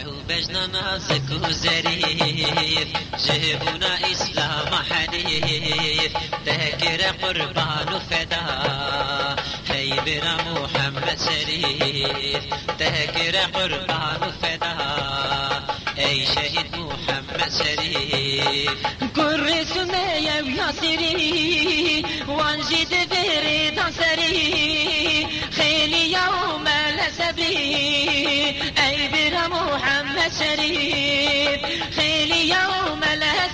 بجنا نازك وزريف جهبنا إسلام حنيف تهكر قربان فدا هيبر محمد شريف تهكر قربان فدا أي شهيد محمد شريف كل سمية وياسري وانجد بريد سري خيلي يوم الأسبي أي بر محمد شريف خيلي يوم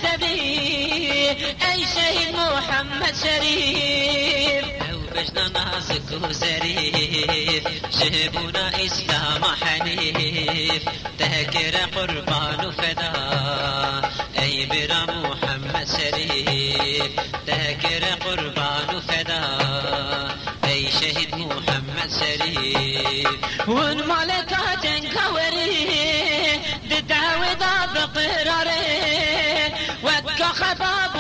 الأسبي أي شهيد محمد شريف بجنا نازك وزريف جهبنا إسلام حنيف تهكر قربان فدا أي بر محمد شريف تهكر قربان فدا أي شهيد محمد شريف والملكة تنكوري ددعوة بقراري وكا خباب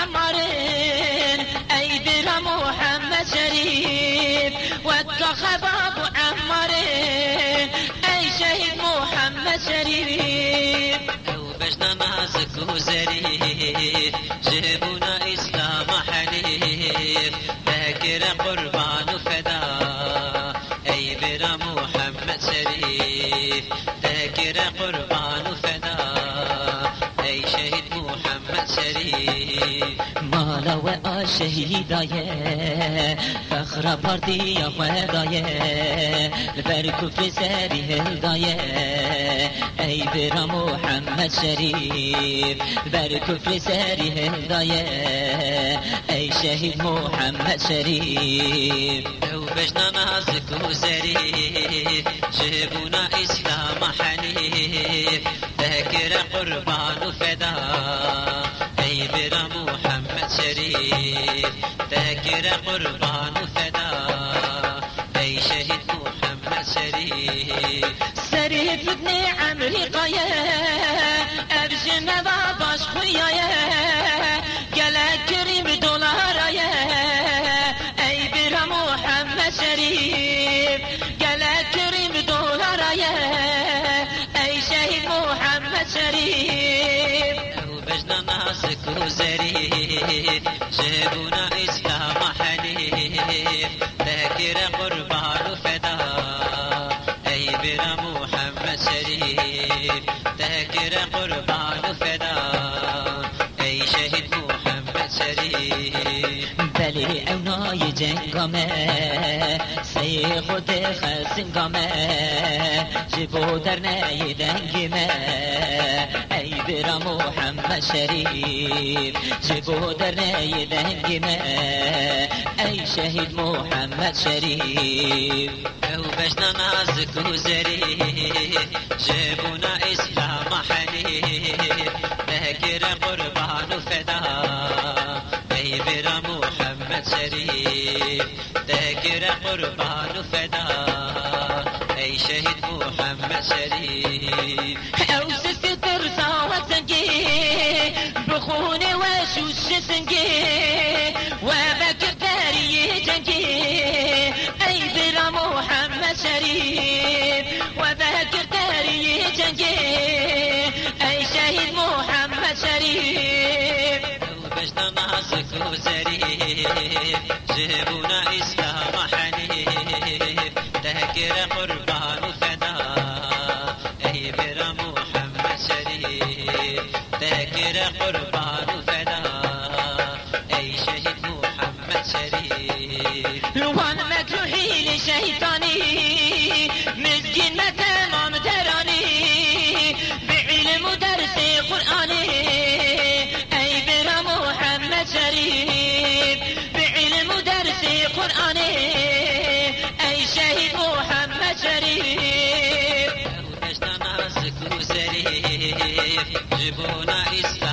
وعمرين أي بر محمد شريف وكا خباب وعمرين أي شهيد محمد شريف بجنا نازك وزريف جهبنا إسلام حنيف تهكر قربان فدا أي بر محمد شريف تهكر قربان فدا أي شهيد محمد شريف مالا و شهیدایه فخر پاردی خدایه لبر کفر سری هلدایه ای بر محمد شریف بر کفر سری هلدایه ای شهید محمد شریف بجنا نازك وزريف جهبنا إسلام حنيف تهكر قربان فدا أي بر محمد شريف تهكر قربان فدا أي شهيد محمد شريف شريف ابن أمريكايا أبجنا باباش خويايا قلا كريم دولاريا أي بر محمد شريف قلا كريم دولاريا أي شهيد محمد شريف بجنا نازك وزريف جهبنا إسلام حنيف تهكر قربان فدا أي بر محمد شريف تهكر قربان فدا أي شهيد محمد شريف بلی اونای جنگامه سی خود خسنگامه جبو در نی دنگیمه ای بر محمد شریف جبو در نی دنگیمه ای شهید محمد شریف بجنا نازك وزريف جهبنا إسلام حنيف تهكر قربان فدا أي بر محمد شريف تهكر قربان فدا أي شهيد محمد شريف اوسس ترسا وسنجي بخوني وشوش سنجي وبكر داري جنجي اي بر محمد شريف وبكر داري جنجي اي شهيد محمد شريف بجنا نازك وزريف جهبنا إسلام حنيف تهكر قربان فدا أي بر محمد شريف تهكر قربان فدا أي شهيد محمد شريف لوان مكروحي لشيطاني مسكين ما تمام تراني بعلم ودرس قرآني أي بر محمد شريف بعلم ودرس قرآني أي شهيد محمد شريف بجنا نازك وزريف جبونا إسلام